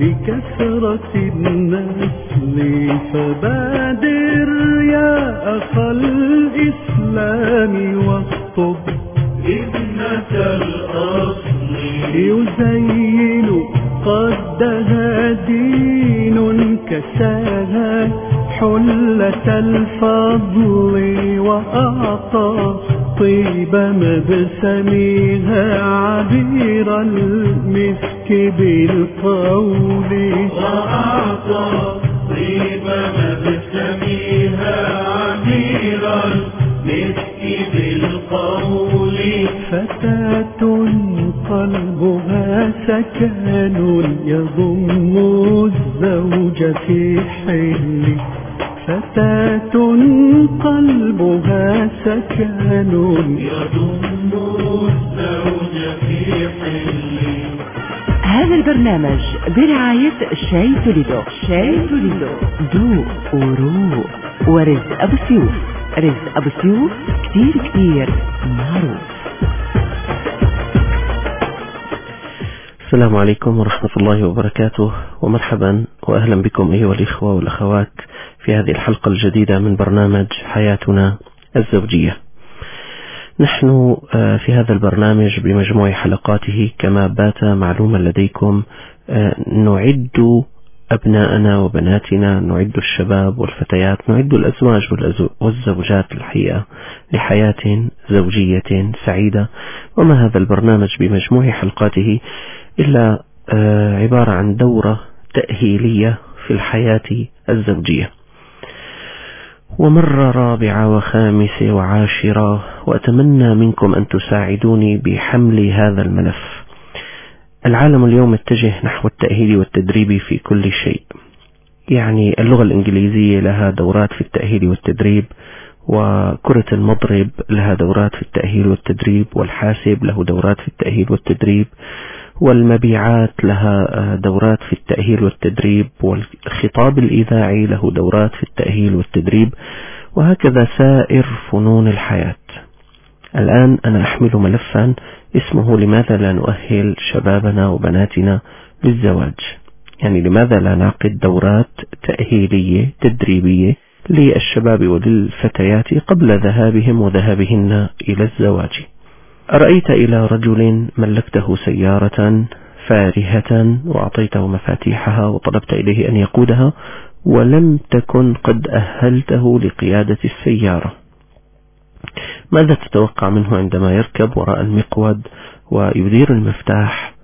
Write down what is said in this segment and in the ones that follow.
لكثرة النسل، فبادر يا أخا الإسلام واخطب ابنة الأصل، يزين قدها دين كساها حلة الفضل، وأعطى طيب مبسمها عبير المسك بالقول، وأعطى طيب مبسمها عبير المسك بالقول. فتاة قلبها سكن يضم الزوج في حل، فتاة قلبها سكن يضم الزوج في حل. هذا البرنامج برعاية شاي توليدو. شاي توليدو ذوق وروق. ورزق أبو سيوف. رزق أبو سيوف كتير معروف. السلام عليكم ورحمة الله وبركاته، ومرحبا وأهلا بكم أيها الإخوة والأخوات في هذه الحلقة الجديدة من برنامج حياتنا الزوجية. نحن في هذا البرنامج بمجموع حلقاته كما بات معلوما لديكم نعد أبناءنا وبناتنا، نعد الشباب والفتيات، نعد الأزواج والزوجات الحقيقة لحياة زوجية سعيدة. وما هذا البرنامج بمجموع حلقاته إلا عبارة عن دورة تأهيلية في الحياة الزوجية، ومرة رابعة وخامسة وعاشرة، وأتمنى منكم أن تساعدوني بحمل هذا الملف. العالم اليوم اتجه نحو التأهيل والتدريب في كل شيء، يعني اللغة الإنجليزية لها دورات في التأهيل والتدريب، وكرة المضرب لها دورات في التأهيل والتدريب، والحاسب له دورات في التأهيل والتدريب، والمبيعات لها دورات في التأهيل والتدريب، والخطاب الإذاعي له دورات في التأهيل والتدريب، وهكذا سائر فنون الحياة. الآن أنا أحمل ملفا اسمه لماذا لا نؤهل شبابنا وبناتنا للزواج، يعني لماذا لا نعقد دورات تأهيلية تدريبية للشباب وللفتيات قبل ذهابهم وذهابهن إلى الزواج. أرأيت إلى رجل ملكته سيارة فارهة وأعطيته مفاتيحها وطلبت إليه أن يقودها، ولم تكن قد أهلته لقيادة السيارة، ماذا تتوقع منه عندما يركب وراء المقود ويدير المفتاح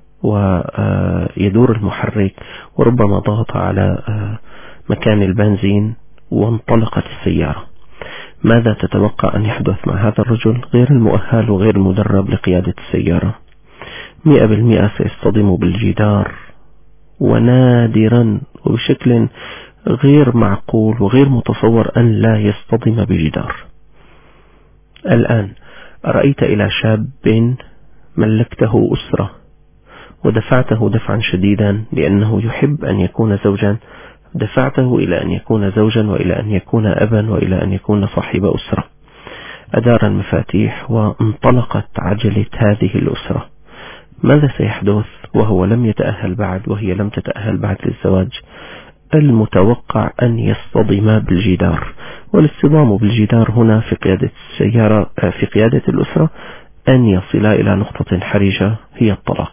ويدور المحرك وربما ضغط على مكان البنزين وانطلقت السيارة؟ ماذا تتوقع أن يحدث مع هذا الرجل غير المؤهل وغير المدرب لقيادة السيارة؟ 100% سيصطدم بالجدار، ونادرا وبشكل غير معقول وغير متصور أن لا يصطدم بجدار. الآن أرأيت إلى شاب ملكته أسرة ودفعته دفعا شديدا لأنه يحب أن يكون زوجا، دفعته إلى أن يكون زوجا وإلى أن يكون أبا وإلى أن يكون صاحب أسرة، أدار المفاتيح وانطلقت عجلة هذه الأسرة. ماذا سيحدث وهو لم يتأهل بعد وهي لم تتأهل بعد للزواج؟ المتوقع أن يصطدم بالجدار، والاصطدام بالجدار هنا في قيادة السيارة في قيادة الأسرة أن يصل إلى نقطة حرجة هي الطلاق.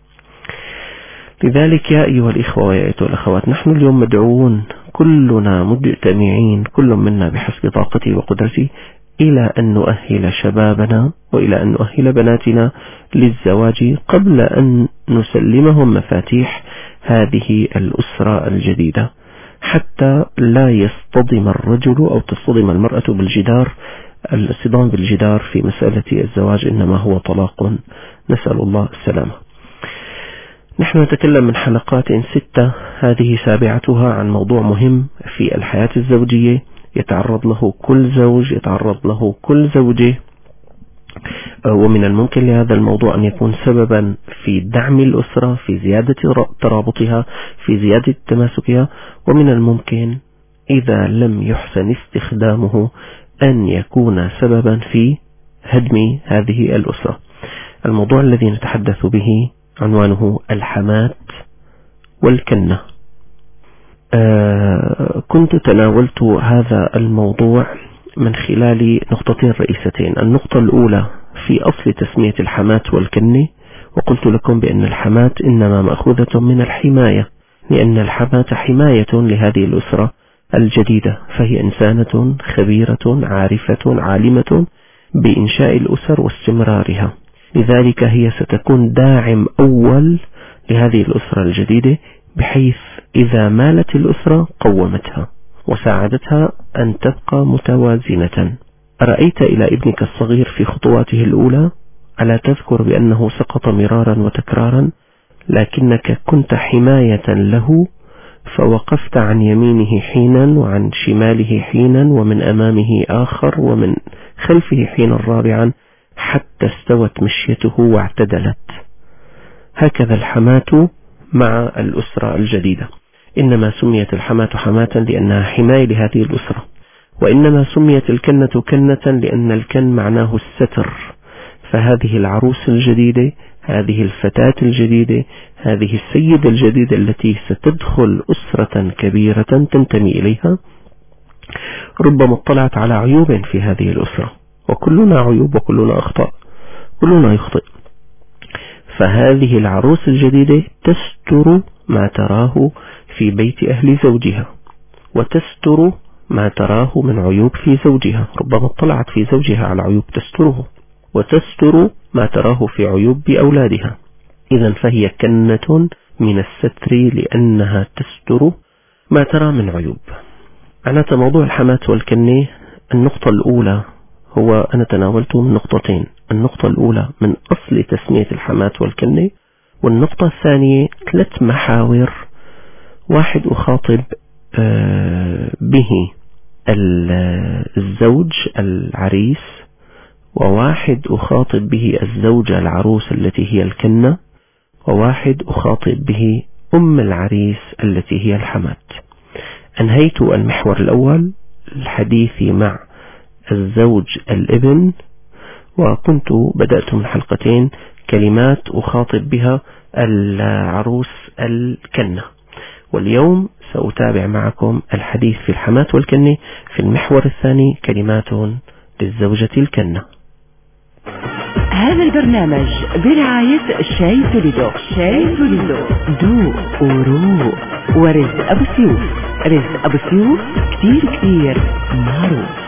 لذلك يا أيها الإخوة ويا أيها الأخوات، نحن اليوم مدعوون كلنا مجتمعين، كل منا بحسب طاقته وقدرته، إلى أن نؤهل شبابنا وإلى أن نؤهل بناتنا للزواج قبل أن نسلمهم مفاتيح هذه الأسرة الجديدة، حتى لا يصطدم الرجل أو تصطدم المرأة بالجدار. الاصطدام بالجدار في مسألة الزواج إنما هو طلاق، نسأل الله السلامة. نحن نتكلم من حلقات 6، هذه سابعتها، عن موضوع مهم في الحياة الزوجية يتعرض له كل زوج، يتعرض له كل زوجة، ومن الممكن لهذا الموضوع أن يكون سببا في دعم الأسرة، في زيادة ترابطها، في زيادة تماسكها، ومن الممكن إذا لم يحسن استخدامه أن يكون سببا في هدم هذه الأسرة. الموضوع الذي نتحدث به عنوانه الحمات والكنة. كنت تناولت هذا الموضوع من خلال نقطتين رئيستين. النقطة الأولى في أصل تسمية الحماة والكنة، وقلت لكم بأن الحماة إنما مأخوذة من الحماية، لأن الحماة حماية لهذه الأسرة الجديدة، فهي إنسانة خبيرة عارفة عالمة بإنشاء الأسر واستمرارها، لذلك هي ستكون داعم أول لهذه الأسرة الجديدة، بحيث إذا مالت الأسرة قومتها وساعدتها أن تبقى متوازنة. أرأيت إلى ابنك الصغير في خطواته الأولى، ألا تذكر بأنه سقط مرارا وتكرارا، لكنك كنت حماية له، فوقفت عن يمينه حينا وعن شماله حينا ومن أمامه آخر ومن خلفه حينا رابعا حتى استوت مشيته واعتدلت. هكذا الحماة مع الأسرة الجديدة. إنما سميت الحماة حماة لأنها حماية لهذه الأسرة، وإنما سميت الكنة كنة لأن الكن معناه الستر. فهذه العروس الجديدة، هذه الفتاة الجديدة، هذه السيدة الجديدة التي ستدخل أسرة كبيرة تنتمي إليها، ربما اطلعت على عيوب في هذه الأسرة، وكلنا عيوب وكلنا أخطاء، كلنا يخطئ. فهذه العروس الجديدة تستر ما تراه في بيت أهل زوجها، وتستر ما تراه من عيوب في زوجها، ربما اطلعت في زوجها على عيوب تستره، وتستر ما تراه في عيوب بأولادها. إذن فهي كنة من الستر لأنها تستر ما ترى من عيوب. معناته موضوع الحماة والكنة، النقطة الأولى هو أنا تناولته من نقطتين. النقطة الأولى من أصل تسمية الحماة والكنة، والنقطة الثانية 3 محاور. واحد أخاطب به الزوج العريس، وواحد أخاطب به الزوجة العروس التي هي الكنة، وواحد أخاطب به أم العريس التي هي الحماة. أنهيت المحور الأول الحديث مع الزوج الابن، وكنت بدأت من حلقتين كلمات أخاطب بها العروس الكنة، واليوم سأتابع معكم الحديث في الحماة والكنة في المحور الثاني كلمات للزوجة الكنة. هذا البرنامج برعاية شاي توليدو. شاي توليدو ذوق وروق، ورزق أبو سيوف. رزق أبو سيوف كتير معروف.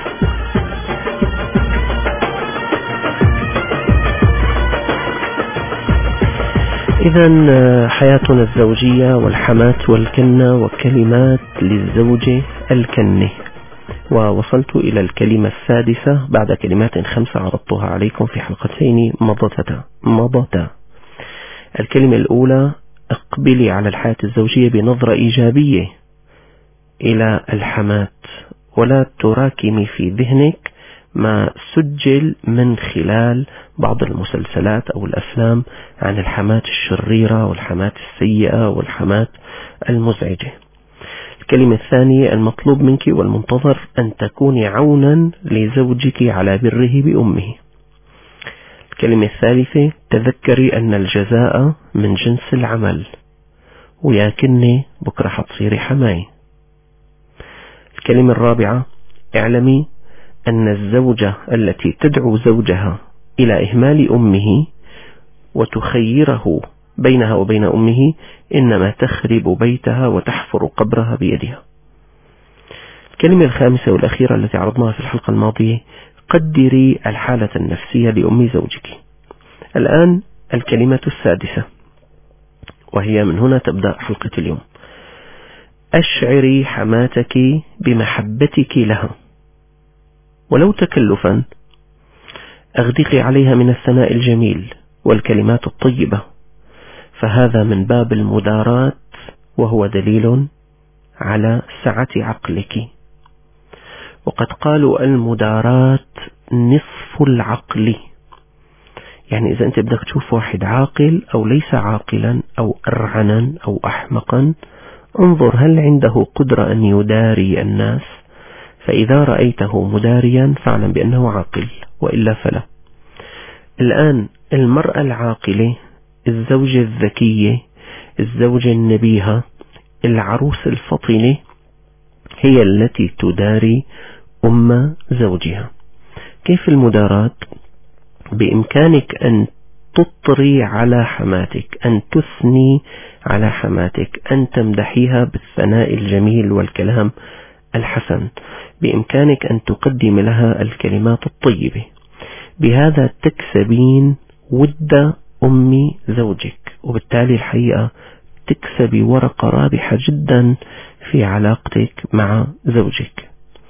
إذن حياتنا الزوجية والحماة والكنة وكلمات للزوجة الكنة، ووصلت إلى الكلمة السادسة بعد كلمات 5 عرضتها عليكم في حلقتين مضتا. الكلمة الأولى: اقبلي على الحياة الزوجية بنظرة إيجابية إلى الحماة، ولا تراكمي في ذهنك ما سجل من خلال بعض المسلسلات أو الأفلام عن الحماة الشريرة والحماة السيئة والحماة المزعجة. الكلمة الثانية: المطلوب منك والمنتظر أن تكوني عونا لزوجك على بره بأمه. الكلمة الثالثة: تذكري أن الجزاء من جنس العمل، وياكني بكرة حتصيري حماية. الكلمة الرابعة: اعلمي أن الزوجة التي تدعو زوجها إلى إهمال أمه وتخيره بينها وبين أمه إنما تخرب بيتها وتحفر قبرها بيدها. الكلمة الخامسة والأخيرة التي عرضناها في الحلقة الماضية: قدري الحالة النفسية لأم زوجك. الآن الكلمة السادسة، وهي من هنا تبدأ حلقة اليوم: أشعري حماتك بمحبتك لها، ولو تكلفا أغدقي عليها من الثناء الجميل والكلمات الطيبة، فهذا من باب المداراة، وهو دليل على سعة عقلك. وقد قالوا المداراة نصف العقل. يعني إذا أنت بدك تشوف واحد عاقل أو ليس عاقلا أو أرعنا أو أحمقا، انظر هل عنده قدرة أن يداري الناس، فإذا رأيته مداريا فاعلم بأنه عاقل، وإلا فلا. الآن المرأة العاقلة، الزوجة الذكية، الزوجة النبيهة، العروس الفطنة هي التي تداري أم زوجها. كيف المداراة؟ بإمكانك أن تطري على حماتك، أن تثني على حماتك، أن تمدحيها بالثناء الجميل والكلام الحسن، بإمكانك أن تقدم لها الكلمات الطيبة. بهذا تكسبين ود أم زوجك، وبالتالي الحقيقة تكسبي ورقة رابحة جدا في علاقتك مع زوجك.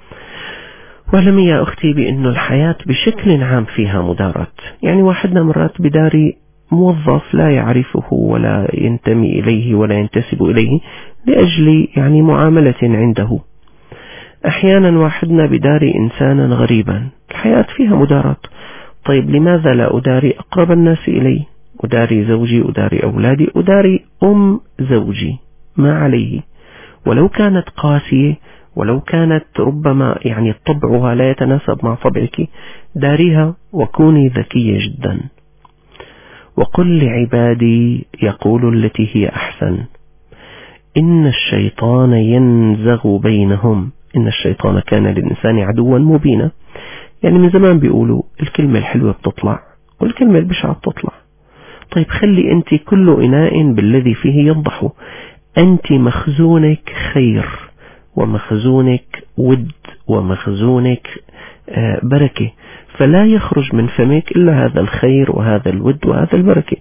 واعلمي يا أختي بأن الحياة بشكل عام فيها مداراة. يعني واحدنا مرات بداري موظف لا يعرفه ولا ينتمي إليه ولا ينتسب إليه لأجل يعني معاملة عنده. أحيانا واحدنا بداري إنسانا غريبا، الحياة فيها مداراة. طيب لماذا لا أداري أقرب الناس إلي؟ أداري زوجي، أداري أولادي، أداري أم زوجي، ما عليه. ولو كانت قاسية، ولو كانت ربما يعني طبعها لا يتناسب مع طبعك، داريها وكوني ذكية جدا. وقل لعبادي يقولوا التي هي أحسن إن الشيطان ينزغ بينهم إن الشيطان كان للإنسان عدوا مبينا. يعني من زمان بيقولوا الكلمة الحلوة بتطلع والكلمة البشعة بتطلع. طيب خلي أنت كل إناء بالذي فيه ينضح. أنت مخزونك خير، ومخزونك ود، ومخزونك بركة، فلا يخرج من فمك إلا هذا الخير وهذا الود وهذا البركة.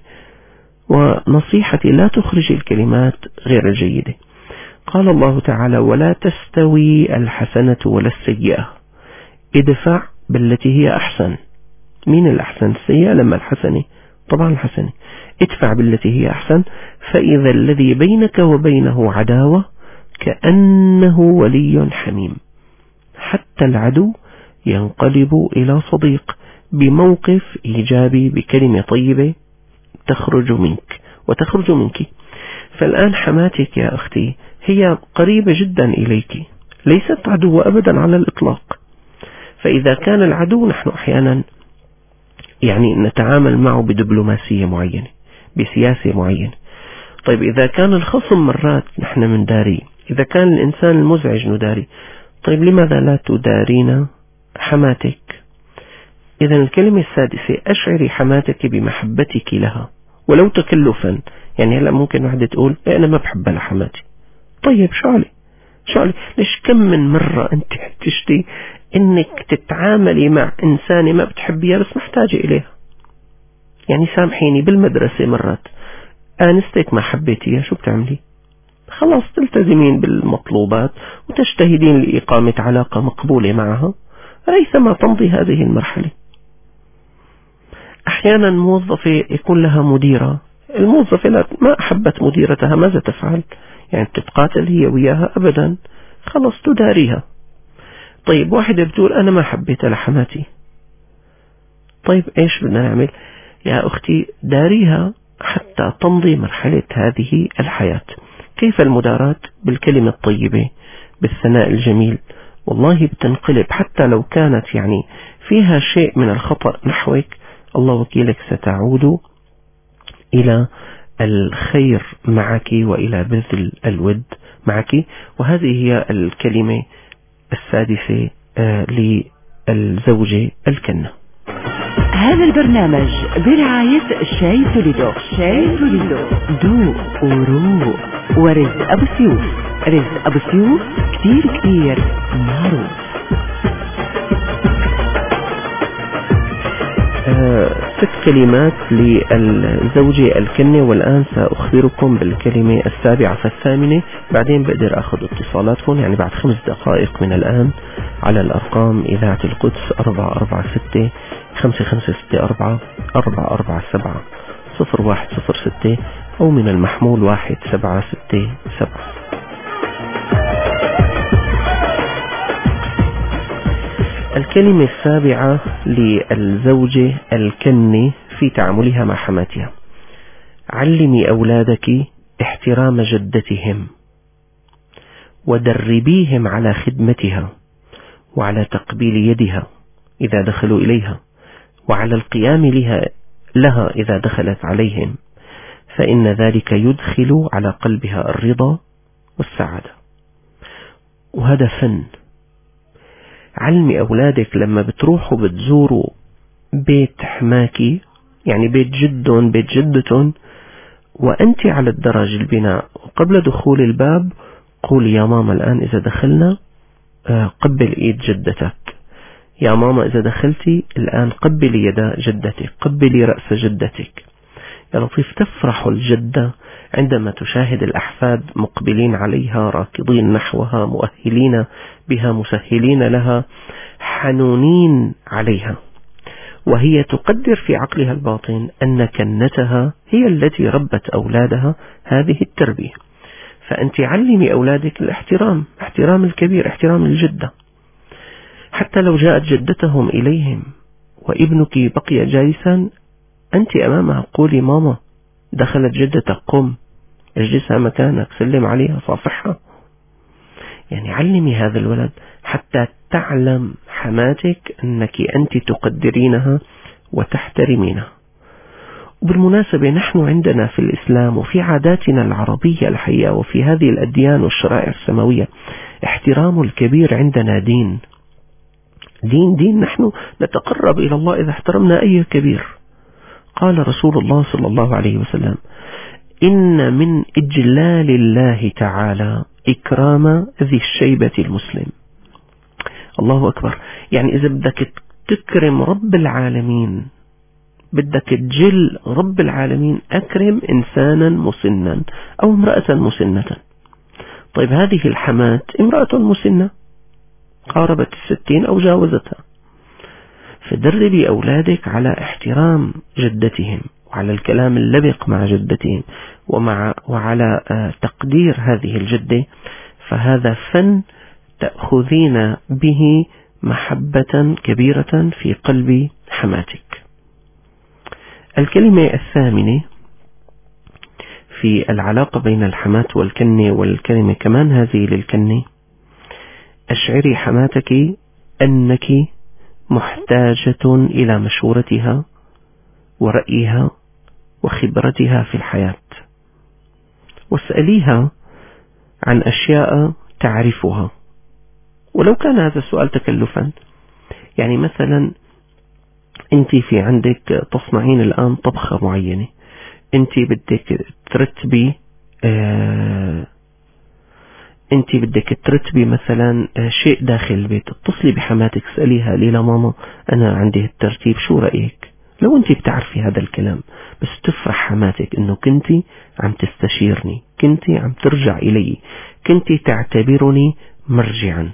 ونصيحتي لا تخرج الكلمات غير الجيدة. قال الله تعالى ولا تستوي الحسنة ولا السيئة، ادفع بالتي هي أحسن. مين الأحسن؟ السيئة لما الحسنة؟ طبعا الحسنة. ادفع بالتي هي أحسن فإذا الذي بينك وبينه عداوة كأنه ولي حميم. حتى العدو ينقلب إلى صديق بموقف إيجابي، بكلمة طيبة تخرج منك وتخرج منك. فالآن حماتك يا أختي هي قريبة جدا إليك، ليست عدوة أبدا على الإطلاق. فإذا كان العدو نحن أحيانا يعني نتعامل معه بدبلوماسية معينة، بسياسة معينة. طيب إذا كان الخصم مرات نحن من داري، إذا كان الإنسان المزعج نداري. طيب لماذا لا تدارين حماتك؟ إذا الكلمة السادسة أشعري حماتك بمحبتك لها ولو تكلفا. يعني هلا ممكن واحدة تقول أنا ما بحب لحماتي. طيب شو علي ليش كم من مرة أنت تشتي إنك تتعاملي مع إنسانة ما بتحبيها بس محتاجة إليها. يعني سامحيني بالمدرسة مرات آنستك ما حبيتيها، شو بتعملي؟ خلاص تلتزمين بالمطلوبات وتجتهدين لإقامة علاقة مقبولة معها ريثما تمضي هذه المرحلة. أحيانا موظفة يكون لها مديرة، الموظفة ما أحبت مديرتها، ماذا تفعل؟ يعني تتقاتل هي وياها؟ أبدا، خلاص تداريها. طيب واحدة بتقول أنا ما حبيت لحماتي. طيب إيش بدنا نعمل؟ يا أختي داريها حتى تمضي مرحلة هذه الحياة. كيف المداراة؟ بالكلمة الطيبة، بالثناء الجميل. والله بتنقلب حتى لو كانت يعني فيها شيء من الخطأ نحوك، الله وكيلك ستعود إلى الخير معك وإلى بذل الود معك. وهذه هي الكلمة السادسة للزوجة الكنة. هذا البرنامج برعاية شاي توليدو. شاي توليدو ذوق وروق ورزق أبو سيوف. رزق أبو سيوف كتير معروف. 6 كلمات للزوجة الكنة، والآن سأخبركم بالكلمة السابعة فالثامنة. بعدين بقدر أخذ اتصالاتكم يعني بعد 5 دقائق من الآن على الأرقام إذاعة القدس 446 5564 447 0106 أو من المحمول 1767. الكلمة السابعة للزوجة الكنة في تعاملها مع حماتها: علمي أولادك احترام جدتهم، ودربيهم على خدمتها، وعلى تقبيل يدها إذا دخلوا إليها، وعلى القيام لها إذا دخلت عليهم، فإن ذلك يدخل على قلبها الرضا والسعادة. وهذا فن. علمي أولادك لما بتروحوا بتزوروا بيت حماكي، يعني بيت جدهم بيت جدتهم، وأنت على الدرج البناء وقبل دخول الباب قولي يا ماما الآن إذا دخلنا قبل إيد جدتك، يا ماما إذا دخلتي الآن قبلي يد جدتك، قبلي رأس جدتك. يا لطيف، تفرح الجدة عندما تشاهد الأحفاد مقبلين عليها راكضين نحوها مؤهلين بها مسهلين لها حنونين عليها، وهي تقدر في عقلها الباطن أن كنتها هي التي ربت أولادها هذه التربية. فأنت علمي أولادك الاحترام، احترام الكبير، احترام الجدة. حتى لو جاءت جدتهم إليهم وابنك بقي جالسا، أنت أمامها قولي ماما دخلت جدتك، قم اجلسها مكانك، سلم عليها، صافحها. يعني علمي هذا الولد حتى تعلم حماتك أنك أنت تقدرينها وتحترمينها. وبالمناسبة نحن عندنا في الإسلام وفي عاداتنا العربية الحقيقة وفي هذه الأديان والشرائع السماوية احترام الكبير عندنا دين. نحن نتقرب إلى الله إذا احترمنا أي كبير. قال رسول الله صلى الله عليه وسلم: إن من إجلال الله تعالى إكرام ذي الشيبة المسلم. الله أكبر. يعني إذا بدك تكرم رب العالمين، بدك تجل رب العالمين، أكرم إنسانا مسنا أو امرأة مسنة. طيب هذه الحمات امرأة مسنة قاربت 60 أو جاوزتها، فدربي أولادك على احترام جدتهم وعلى الكلام اللبق مع جدتهم وعلى تقدير هذه الجدة. فهذا فن تأخذين به محبة كبيرة في قلب حماتك. الكلمة الثامنة في العلاقة بين الحمات والكنة، والكلمة كمان هذه للكنة: أشعري حماتك أنك محتاجة إلى مشورتها ورأيها وخبرتها في الحياة، واسأليها عن أشياء تعرفها ولو كان هذا السؤال تكلفا. يعني مثلا أنت في عندك تصنعين الآن طبخة معينة، أنت بدك ترتبي مثلا شيء داخل البيت، اتصلي بحماتك اسأليها: ليلى ماما أنا عندي الترتيب، شو رأيك؟ لو أنت بتعرفي هذا الكلام بس تفرح حماتك أنه كنتي عم تستشيرني، كنتي عم ترجع إلي، كنتي تعتبرني مرجعا.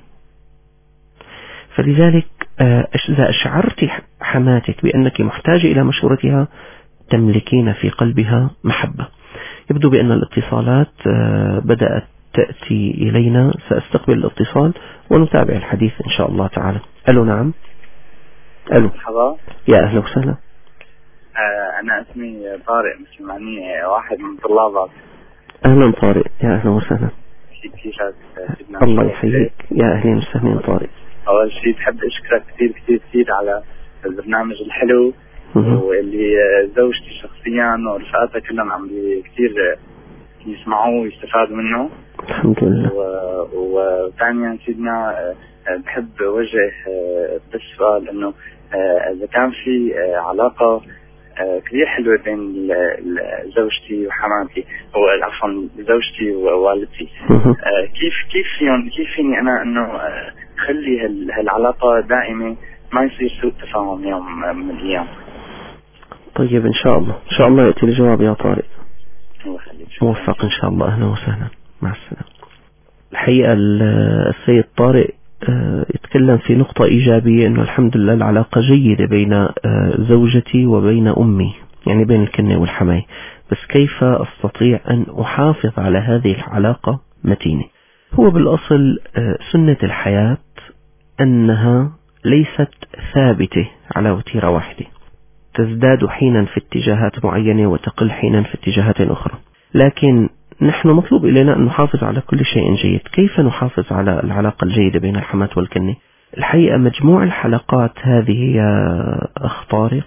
فلذلك إذا أشعرت حماتك بأنك محتاجة إلى مشورتها تملكين في قلبها محبة. يبدو بأن الاتصالات بدأت تأتي إلينا، سأستقبل الاتصال ونتابع الحديث إن شاء الله تعالى. ألو. نعم. ألو. مرحبا. يا أهلا وسهلا. أنا اسمي طارق، مش معني واحد من طلابك. أهلا طارق، يا أهلا وسهلا. كيفك؟ الله يحييك، يا أهلا وسهلا طارق. أول شيء بحب أشكرك كثير كثير كثير على البرنامج الحلو، واللي زوجتي شخصيا ورفقاتها كلهم عم كثير يسمعوه ويستفادوا منه. الحمد لله. وثانيا سيدنا بحب أوجه بس سؤال، إنه إذا كان في علاقة كثير حلوة بين زوجتي وحماتي، أو عفوا زوجتي ووالدتي، كيف فيني أنا إنه خلي هالعلاقة دائمة، ما يصير سوء تفاهم يوم من الأيام؟ طيب إن شاء الله يأتي الجواب يا طارق. موفق إن شاء الله. أهلا وسهلا، مع السلامة. الحقيقة السيد طارق يتكلم في نقطة إيجابية، إنه الحمد لله العلاقة جيدة بين زوجتي وبين أمي، يعني بين الكنة والحماية، بس كيف أستطيع أن أحافظ على هذه العلاقة متينة؟ هو بالأصل سنة الحياة أنها ليست ثابتة على وتيرة واحدة، تزداد حينا في اتجاهات معينة وتقل حينا في اتجاهات أخرى، لكن نحن مطلوب إلينا أن نحافظ على كل شيء جيد. كيف نحافظ على العلاقة الجيدة بين الحماة والكنة؟ الحقيقة مجموع الحلقات هذه يا أخ طارق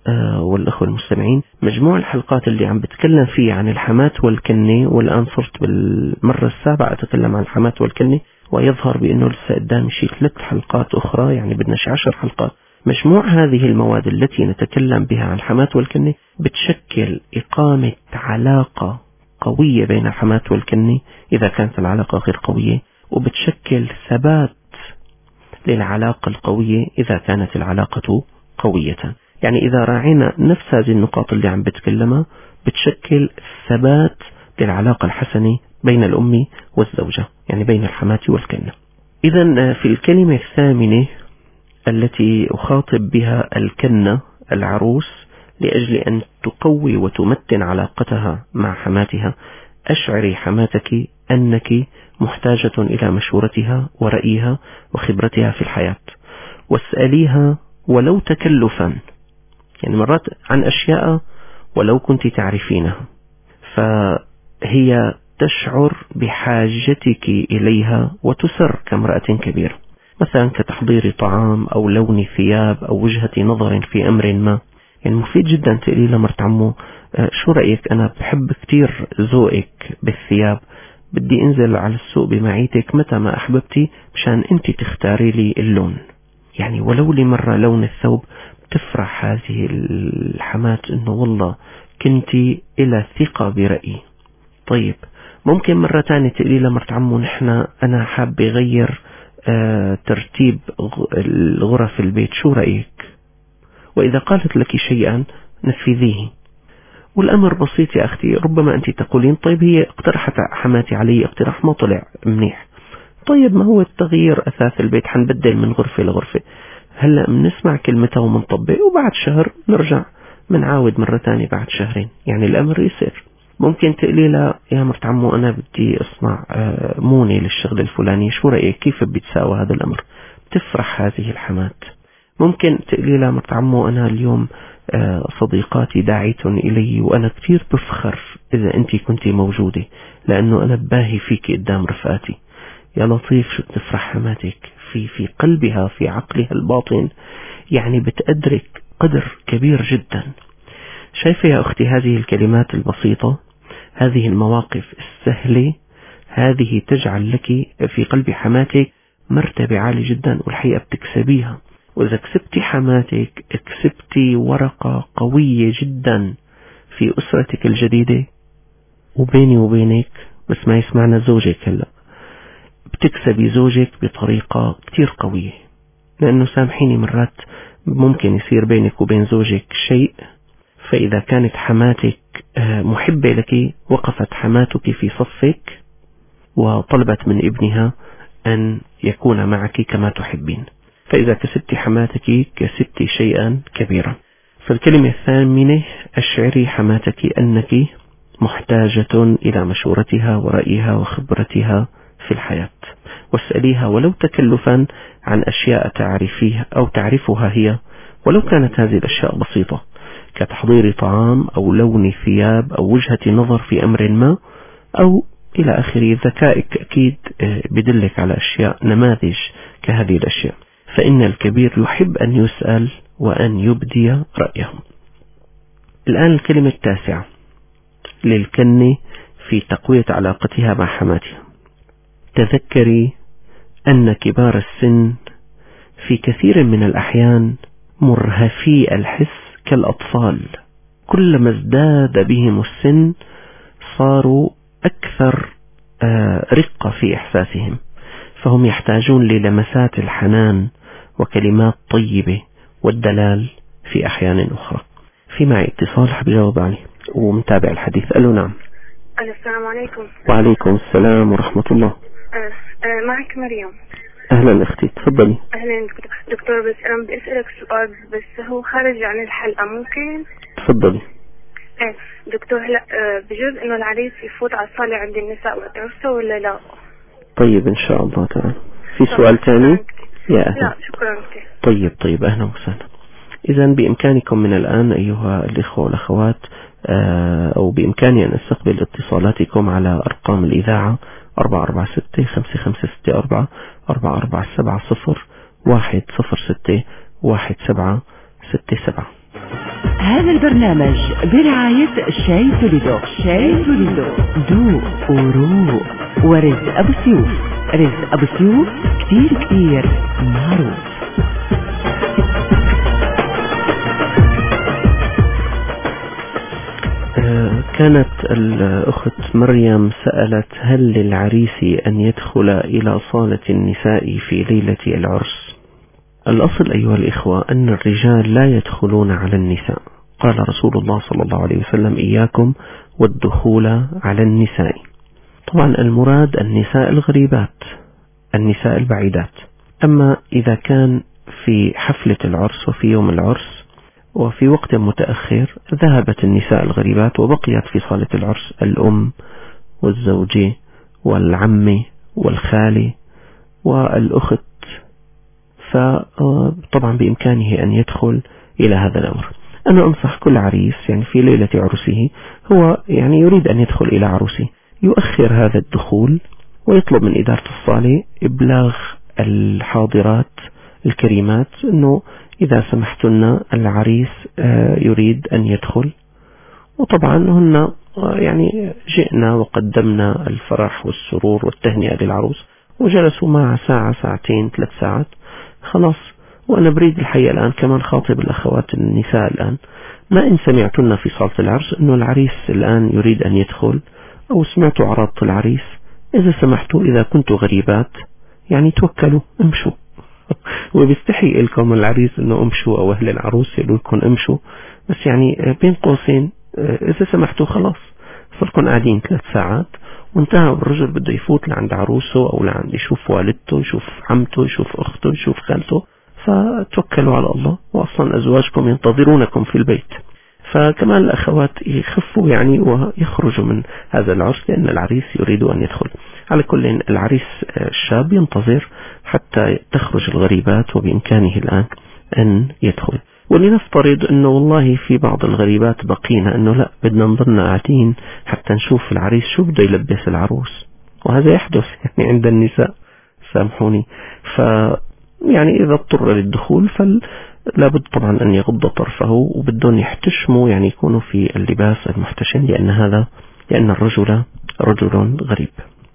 والأخوة المستمعين مجموع الحلقات اللي عم بتكلم فيه عن الحمات والكنة، والآن صرت بالمرة السابعة أتكلم عن الحمات والكنة، ويظهر بأنه لسه قدامي شيء 3 حلقات أخرى، يعني بدنا شي 10 حلقات. مجموع هذه المواد التي نتكلم بها عن الحمات والكنة بتشكل إقامة علاقة قوية بين الحمات والكنة إذا كانت العلاقة غير قوية، وبتشكل ثبات للعلاقة القوية إذا كانت العلاقة قوية. يعني إذا راعينا نفس هذه النقاط اللي عم بتكلمها بتشكل ثبات للعلاقة الحسنة بين الأم والزوجة، يعني بين الحماة والكنة. إذن في الكلمة الثامنة التي أخاطب بها الكنة العروس لأجل أن تقوي وتمتن علاقتها مع حماتها: أشعري حماتك أنك محتاجة إلى مشورتها ورأيها وخبرتها في الحياة، واسأليها ولو تكلفا، يعني مرات عن أشياء ولو كنت تعرفينها، فهي تشعر بحاجتك إليها وتسر كامرأة كبيرة، مثلا كتحضير طعام أو لون ثياب أو وجهة نظر في أمر ما. يعني مفيد جدا تقولي لمرت عمو شو رأيك، أنا بحب كتير ذوقك بالثياب، بدي انزل على السوق بمعيتك متى ما أحببتي مشان انت تختاري لي اللون. يعني ولو لمرة لون الثوب تفرح هذه الحمات انه والله كنتي إلى ثقة برأيي. طيب ممكن مرة تانية تقولي لمرت عمو أنا حاب غير ترتيب الغرف البيت، شو رأيك؟ وإذا قالت لك شيئا نفذيه. والأمر بسيط يا أختي، ربما أنت تقولين طيب هي اقترحت حماتي علي اقتراح ما طلع منيح، طيب ما هو التغيير أثاث البيت، حنبدل من غرفة لغرفة، هلأ بنسمع كلمتها ومنطبق، وبعد شهر نرجع منعاود مرة تانية بعد شهرين، يعني الأمر يصير. ممكن تقلي لا يا مرت عمو أنا بدي أصنع مونة للشغل الفلاني، شو رأيك كيف بيتساوى هذا الأمر؟ تفرح هذه الحمات. ممكن تقلي لا مرت عمو أنا اليوم صديقاتي داعيتن إلي وأنا كثير بفخر إذا أنت كنتي موجودة، لأنه أنا باهي فيك قدام رفقاتي. يا لطيف شو تفرح حماتك في قلبها في عقلها الباطن، يعني بتأدرك قدر كبير جدا. شايفة يا أختي هذه الكلمات البسيطة، هذه المواقف السهلة، هذه تجعل لك في قلب حماتك مرتبة عالية جدا، والحقيقة بتكسبيها. وإذا كسبتي حماتك كسبتي ورقة قوية جدا في أسرتك الجديدة. وبيني وبينك بس ما يسمعنا زوجك هلأ، بتكسبي زوجك بطريقة كتير قوية، لأنه سامحيني مرات ممكن يصير بينك وبين زوجك شيء، فإذا كانت حماتك محبة لك وقفت حماتك في صفك وطلبت من ابنها أن يكون معك كما تحبين. فإذا كسبت حماتك كسبت شيئا كبيرا. فالكلمة الثامنة: أشعري حماتك أنك محتاجة إلى مشورتها ورأيها وخبرتها في الحياة، واسأليها ولو تكلفا عن أشياء تعرفيها أو تعرفها هي، ولو كانت هذه الأشياء بسيطة كتحضير طعام أو لون ثياب أو وجهة نظر في أمر ما أو إلى آخره. ذكائك أكيد بدلك على أشياء نماذج كهذه الأشياء. فإن الكبير يحب أن يسأل وأن يبدي رأيه. الآن الكلمة التاسعة للكنة في تقوية علاقتها مع حماتها: تذكري أن كبار السن في كثير من الأحيان مرهفي الحس كالأطفال، كلما ازداد بهم السن صاروا أكثر رقة في إحساسهم، فهم يحتاجون للمسات الحنان وكلمات طيبة والدلال في أحيان أخرى. في معي اتصال حاب جاوب عليه ومتابع الحديث. ألو نعم. السلام عليكم. وعليكم السلام ورحمة الله. معك مريم. أهلا أختي تفضلي. أهلا دكتور، بس أنا بدي أسألك سؤال بس هو خارج عن الحلقة، ممكن؟ تفضلي. دكتور هلا بجوز إنه العريس يفوت على الصالة عند النساء وتعرفه ولا لا؟ طيب إن شاء الله تعالى. في سؤال ثاني؟ يا أهلا. لا شكرا كثير. طيب أهلا وسهلا. إذا بإمكانكم من الآن أيها الإخوة والأخوات أو بإمكاني أن أستقبل اتصالاتكم على أرقام الإذاعة 446-5564 447-0106-1767. هذا البرنامج برعاية شاي توليدو. شاي توليدو ذوق وروق. ورزق أبو سيوف. رزق أبو سيوف كتير معروف. كانت الأخت مريم سألت: هل للعريس أن يدخل إلى صالة النساء في ليلة العرس؟ الأصل أيها الإخوة أن الرجال لا يدخلون على النساء. قال رسول الله صلى الله عليه وسلم: إياكم والدخول على النساء. طبعا المراد النساء الغريبات، النساء البعيدات. أما إذا كان في حفلة العرس وفي يوم العرس وفي وقت متأخر، ذهبت النساء الغريبات وبقيت في صالة العرس الأم والزوجة والعمة والخالة والأخت، فطبعا بإمكانه أن يدخل إلى هذا الأمر. أنا أنصح كل عريس يعني في ليلة عرسه، هو يعني يريد أن يدخل إلى عروسه، يؤخر هذا الدخول ويطلب من إدارة الصالة إبلاغ الحاضرات الكريمات أنه إذا سمحتن العريس يريد أن يدخل. وطبعا هن يعني جئنا وقدمنا الفرح والسرور والتهنئة للعروس، وجلسوا معها ساعة ساعتين 3 ساعات، خلاص. وأنا بريد الحقيقة الآن كمان خاطب الأخوات النساء الآن، ما إن سمعتن في صالة العرس أنه العريس الآن يريد أن يدخل، أو سمعتوا عرض العريس، إذا سمحتوا إذا كنتوا غريبات يعني توكلوا امشوا. وبيستحي لكم العريس انه امشوا، او اهل العروس يقولوا لكم امشوا، بس يعني بين قوسين اذا سمحتوا خلاص صركم قاعدين 3 ساعات وانتهى، الرجل بده يفوت لعند عروسه او لعند يشوف والدته، يشوف عمته، يشوف اخته، يشوف خالته، فتوكلوا على الله، واصلا ازواجكم ينتظرونكم في البيت. فكمان الأخوات يخفوا يعني ويخرجوا من هذا العرس، لأن العريس يريد أن يدخل. على كل العريس الشاب ينتظر حتى تخرج الغريبات، وبإمكانه الآن أن يدخل. ولنفترض أنه والله في بعض الغريبات بقينا أنه لا، بدنا نضلنا قاعدين حتى نشوف العريس شو بده يلبس العروس، وهذا يحدث يعني عند النساء، سامحوني. يعني إذا اضطر للدخول فلا بد طبعا أن يغض طرفه، وبدهم يحتشموا يعني يكونوا في اللباس المحتشم، لأن الرجل رجل غريب.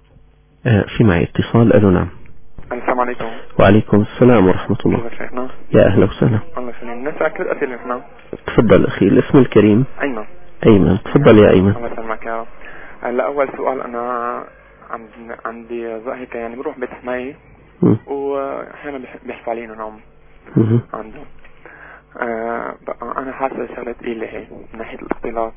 في معي اتصال. ألو نعم. السلام عليكم. وعليكم السلام ورحمة الله. يا أهلا وسهلا. الله يسلمك. نسألك 3 أسئلة نحن. تفضل أخي. الاسم الكريم أيمن. أيمن، تفضل يا أيمن. الله يسلمك يا رب. هلا أول سؤال، أنا عندي هيك يعني بروح بيت حماية وأحيانا بيحفوا علينا نوم عنده. أنا حاسة شغلة إيه هي من ناحية الاختلاط،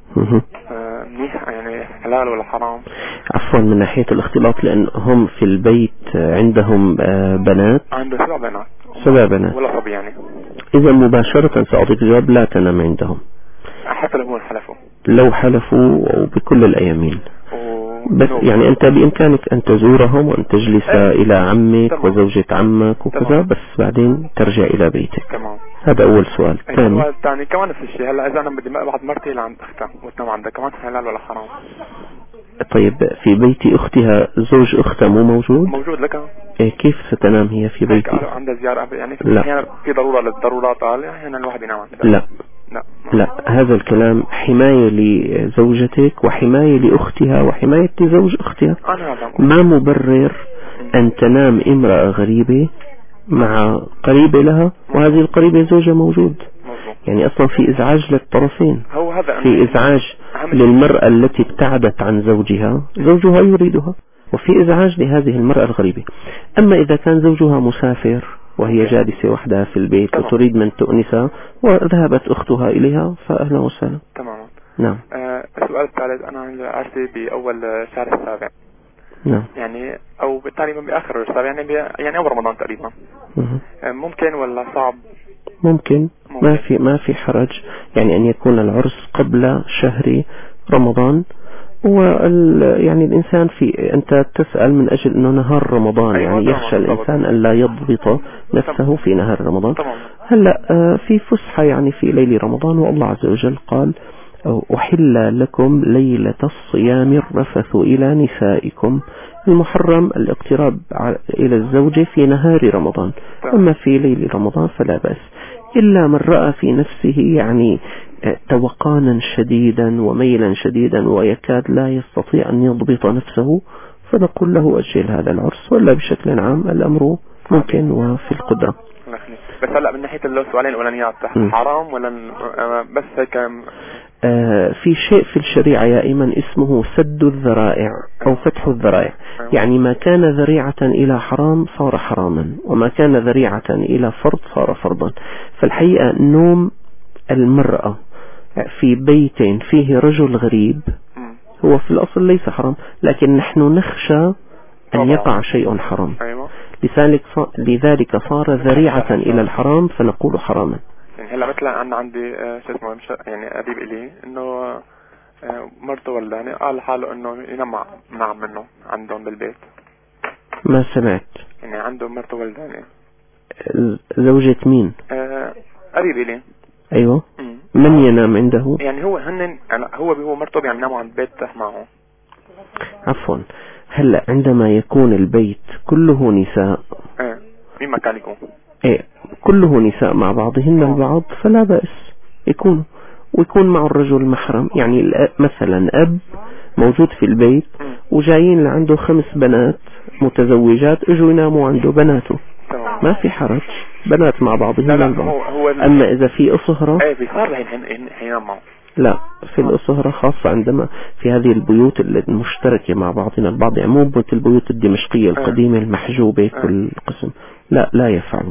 منيح يعني حلال ولا حرام؟ عفوا، من ناحية الاختلاط، لأن هم في البيت عندهم بنات، عنده 7 بنات. 7 بنات ولا صبي يعني. إذا مباشرة سأعطيك جواب: لا تنام عندهم حتى لو حلفوا، لو حلفوا وبكل الأيامين. بس يعني أنت بإمكانك أن تزورهم وأن تجلس إلى عمك وزوجة عمك وكذا، بس بعدين ترجع إلى بيتك. تمام. هذا أول سؤال. ثاني كمان نفس الشيء. هلا إذا أنا بدي أبعت مرتي لعند أختها وتنام عندها، كمان حلال ولا حرام؟ طيب، في بيت أختها زوج أختها مو موجود؟ موجود لك. كيف ستنام هي في بيتي؟ عندها زيارة يعني، لا. في ضرورة للضرورات، أحيانا الواحد ينام عندها. لا، هذا الكلام حماية لزوجتك وحماية لأختها وحماية لزوج أختها. ما مبرر أن تنام امرأة غريبة مع قريبة لها، وهذه القريبة زوجها موجود. يعني أصلا في إزعاج للطرفين، في إزعاج للمرأة التي ابتعدت عن زوجها يريدها، وفي إزعاج لهذه المرأة الغريبة. أما إذا كان زوجها مسافر وهي جالسة وحدها في البيت وتريد من تؤنسها وذهبت أختها إليها، فأهلا وسهلا. تمام. نعم. السؤال الثالث، أنا عرسي بأول شهر السابع. نعم. يعني أو تقريبا بآخر السابع، يعني أول رمضان تقريبا. ممكن ولا صعب؟ ممكن. ما في حرج يعني أن يكون العرس قبل شهر رمضان. يعني الإنسان أنت تسأل من أجل أنه نهار رمضان، يعني يخشى الإنسان أن لا يضبط نفسه في نهار رمضان. هلأ في فسحة يعني في ليل رمضان، والله عز وجل قال: أحل لكم ليلة الصيام الرفث إلى نسائكم. المحرم الاقتراب إلى الزوجة في نهار رمضان، أما في ليل رمضان فلا بأس، إلا من رأى في نفسه يعني توقانا شديدا وميلا شديدا ويكاد لا يستطيع أن يضبط نفسه، فنقول له أجل هذا العرس، ولا بشكل عام الأمر ممكن وفي القدرة. بس هلا من ناحية السؤالين الأولانيات حرام ولا بس هيك؟ في شيء في الشريعة يا إيمن اسمه سد الذرائع أو فتح الذرائع. يعني ما كان ذريعة إلى حرام صار حراما، وما كان ذريعة إلى فرض صار فرضا. فالحقيقة نوم المرأة في بيت فيه رجل غريب هو في الأصل ليس حرام، لكن نحن نخشى أن يقع شيء حرام، لذلك صار ذريعة إلى الحرام فنقول حراما. يعني هلا مثلا أنا عندي شو اسمه يعني قريب إلي إنه مرته ولداني قال حاله إنه ينام مع منه عندهم بالبيت. ما سمعت. يعني عنده مرته ولداني. زوجة مين؟ قريب إلي. أيوة. من ينام عنده؟ يعني هو مرته بيناموا عند البيت معه. عفوا، هلا عندما يكون البيت كله نساء مين ما كان يكون كله نساء مع بعضهن البعض فلا بأس ويكون مع الرجل محرم. يعني مثلا أب موجود في البيت وجايين لعنده 5 بنات متزوجات اجوا يناموا عنده بناته، ما في حرج، بنات مع بعضهن البعض. أما إذا في أصهرة لا، في الأصهرة خاصة عندما في هذه البيوت المشتركة مع بعضنا البعض، يعني مو مثل البيوت الدمشقية القديمة المحجوبة كل قسم، لا يفعلوا.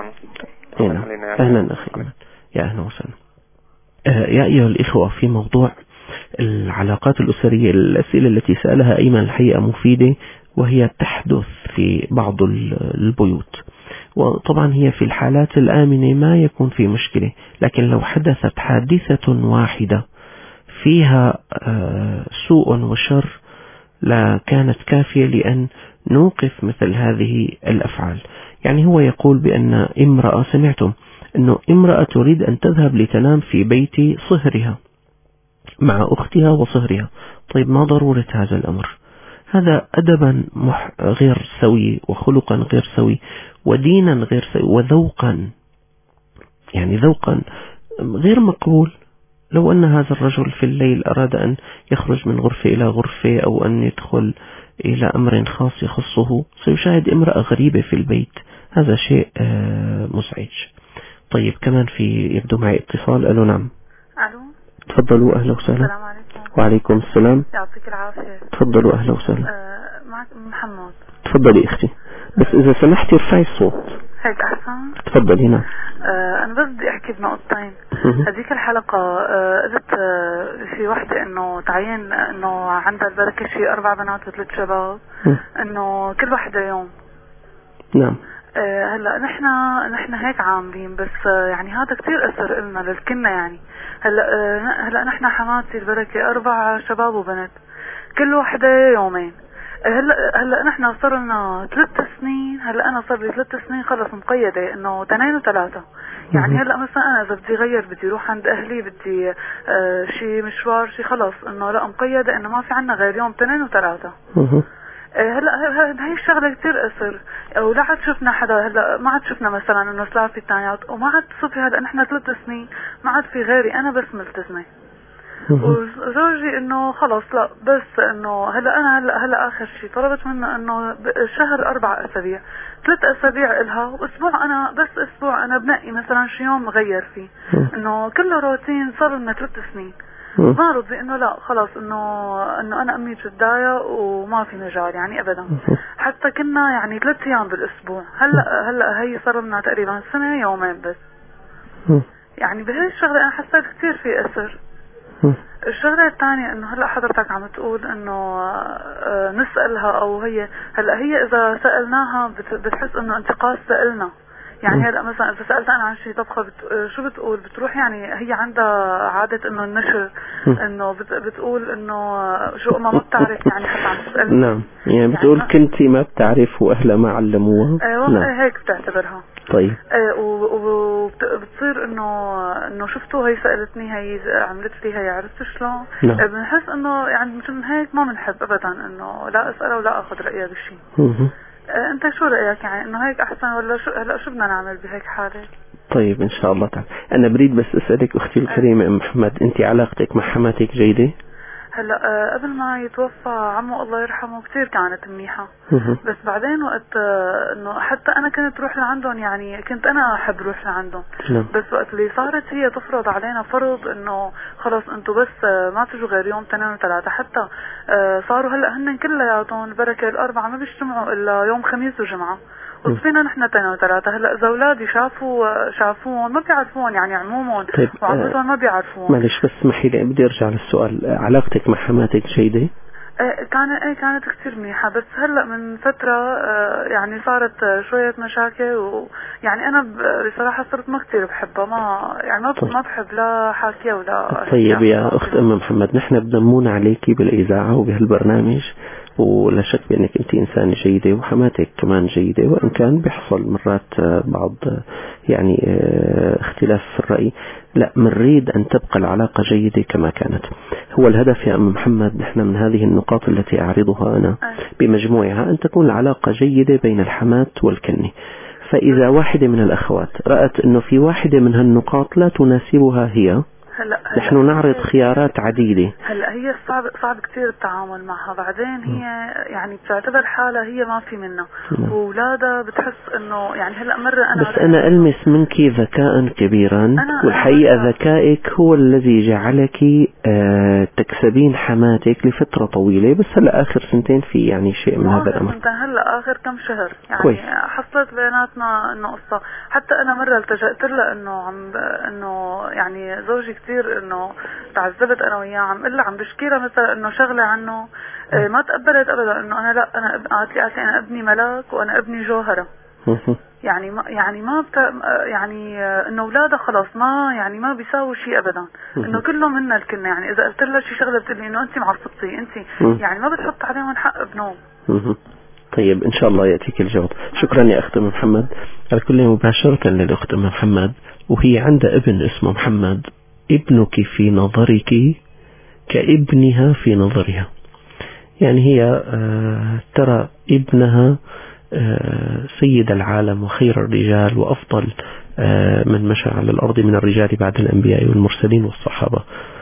أهلا أخي، يا أهلا وسهلا. يا أيها الإخوة، في موضوع العلاقات الأسرية الأسئلة التي سألها أيمن الحقيقة مفيدة، وهي تحدث في بعض البيوت، وطبعا هي في الحالات الآمنة ما يكون في مشكلة، لكن لو حدثت حادثة واحدة فيها سوء وشر لا كانت كافية لأن نوقف مثل هذه الأفعال. يعني هو يقول بأن امرأة، سمعتم أنه امرأة تريد أن تذهب لتنام في بيت صهرها مع أختها وصهرها. طيب ما ضرورة هذا الأمر؟ هذا أدبا غير سوي، وخلقا غير سوي، ودينا غير سوي، وذوقا يعني ذوقا غير مقبول. لو أن هذا الرجل في الليل أراد أن يخرج من غرفة إلى غرفة أو أن يدخل إلى أمر خاص يخصه سيشاهد امرأة غريبة في البيت، هذا شيء مزعج. طيب كمان في يبدو معي اتصال. ألو نعم. ألو تفضلوا أهلا وسهلا. السلام عليكم. وعليكم السلام. يعطيك العافية. تفضلوا أهلا وسهلا. معك محمد. تفضلي أختي، بس إذا سمحتي ارفعي الصوت. هيك أحسن. تفضلي. هنا أنا بس بدي أحكي بنقطتين. هذيك الحلقة قلت في وحدة إنه تعين إنه عندها البركة شيء 4 بنات و3 شباب، إنه كل وحدة يوم. نعم. هلا نحن هيك عاملين، بس يعني هذا كتير أثر إلنا للكلنا. يعني هلا نحن حماتي البركة 4 شباب وبنت، كل وحدة يومين. هلا نحن صار لنا 3 سنين. هلا انا صار لي 3 سنين خلص مقيده انه 2 و3. يعني هلا مثلا انا اذا بدي غير، بدي اروح عند اهلي، بدي شي مشوار شي، خلص انه لا مقيده انه ما في عنا غير يوم 2 و3. هلا هي الشغله كثير اثر، ولا عاد شفنا حدا. هلا ما عاد شفنا مثلا انه صار في ثانيات، وما عاد صفي. هلا نحن 3 سنين ما عاد في غيري، انا بس ملتزمه. وزوجي انه خلص لا، بس انه هلا اخر شيء طلبت منه انه شهر 4 أسابيع، 3 أسابيع إلها، واسبوع انا بس اسبوع انا بنقي مثلا شي يوم غير فيه، انه كله روتين. صار لنا 3 سنين ما رضي انه لا خلص انه انا امي بتضايق وما في مجال يعني ابدا. حتى كنا يعني 3 ايام بالاسبوع. هلا هي صار لنا تقريبا سنة يومين بس. يعني بهي الشغله انا حسيت كثير في اثر. الشغلة الثانية انه هلا حضرتك عم تقول انه نسألها، او هي هلا هي اذا سألناها بتحس انه انتقاص سألنا. يعني هلا مثلا اذا سألت انا عن شيء طبخة شو بتقول؟ بتروح يعني هي عندها عادة انه النشر، انه بتقول انه شو ما بتعرف، يعني حتى عم تسألني. نعم، يعني بتقول كنتي ما بتعرف واهلها ما علموها. ايوه نعم. هيك بتعتبرها. طيب. وبتصير انه شفتوا هي سألتني، هي عملت لي، هي عرفت شلون. نعم. بنحس انه يعني مثل هيك ما بنحب ابدا انه لا اسأله ولا اخذ رأيها بشيء. انت شو رأيك؟ يعني انه هيك احسن ولا شو؟ هلا شو بدنا نعمل بهيك حالة؟ طيب إن شاء الله تعالى. أنا بريد بس أسألك أختي الكريمة أم محمد، أنت علاقتك مع حماتك جيدة؟ هلا قبل ما يتوفى عمو الله يرحمه كثير كانت منيحة، بس بعدين وقت انه حتى انا كنت روح لعندهم، يعني كنت انا احب روح لعندهم، بس وقت اللي صارت هي تفرض علينا فرض انه خلص انتوا بس ما تجوا غير يوم 2 و3، حتى صاروا هلا هن كلياتهم البركة الاربعة ما بيجتمعوا الا يوم خميس وجمعة، وصفينا نحن 2 و3. هلا اذا اولادي شافوهم ما بيعرفون، يعني عمومهم طيب وعمتهم ما بيعرفون. معلش بس اسمحي لي بدي ارجع للسؤال، علاقتك مع حماتك جيدة؟ كانت كثير منيحة، بس هلا من فترة يعني صارت شوية مشاكل، ويعني انا بصراحة صرت ما كثير بحبها، ما بحب لا حاكيها ولا. طيب يا اخت ام محمد، نحن بدمونا عليكي بالاذاعة وبهالبرنامج، ولا شك بأنك أنت إنسانة جيدة وحماتك كمان جيدة، وإن كان بيحصل مرات بعض يعني اختلاف في الرأي، لا منريد أن تبقى العلاقة جيدة كما كانت. هو الهدف يا أم محمد نحن من هذه النقاط التي أعرضها أنا بمجموعها أن تكون العلاقة جيدة بين الحمات والكنة. فإذا واحدة من الأخوات رأت أنه في واحدة من هالنقاط لا تناسبها هي، نحن نعرض خيارات عديدة. هلا هي صعب كثير التعامل معها، بعدين هي يعني بتعتبر حالها هي ما في منها، وولادها بتحس انه يعني هلا مرة انا بس انا المس منك ذكاء كبيرا، والحقيقة ذكائك هو الذي جعلك تكسبين حماتك لفترة طويلة، بس هلا اخر 2 سنين في يعني شيء من هذا الامر. هلا اخر كم شهر يعني كويس. حصلت بيناتنا انه قصة، حتى انا مرة التجأت لها انه يعني زوجي كثير انه تعذبت انا وياه، عم بشكيلها مثلا انه شغله عنه ما تقبلت ابدا، انه انا لا انا قالت لي انا ابني ملاك وانا ابني جوهره، يعني ما يعني انه اولادها خلاص ما بيساووا شيء ابدا، انه كلهم هن الكلمه، يعني اذا قلت لها شي شغله بتقول لي انه انت معصبتي انت، يعني ما بتحط عليهم حق ابنهم. طيب إن شاء الله يأتيك الجواب. شكرا يا أخت أم محمد. على كل مباشرة للأخت أم محمد، وهي عندها ابن اسمه محمد، ابنك في نظرك كابنها في نظرها، يعني هي ترى ابنها سيد العالم وخير الرجال وأفضل من مشى على الأرض من الرجال بعد الأنبياء والمرسلين والصحابة،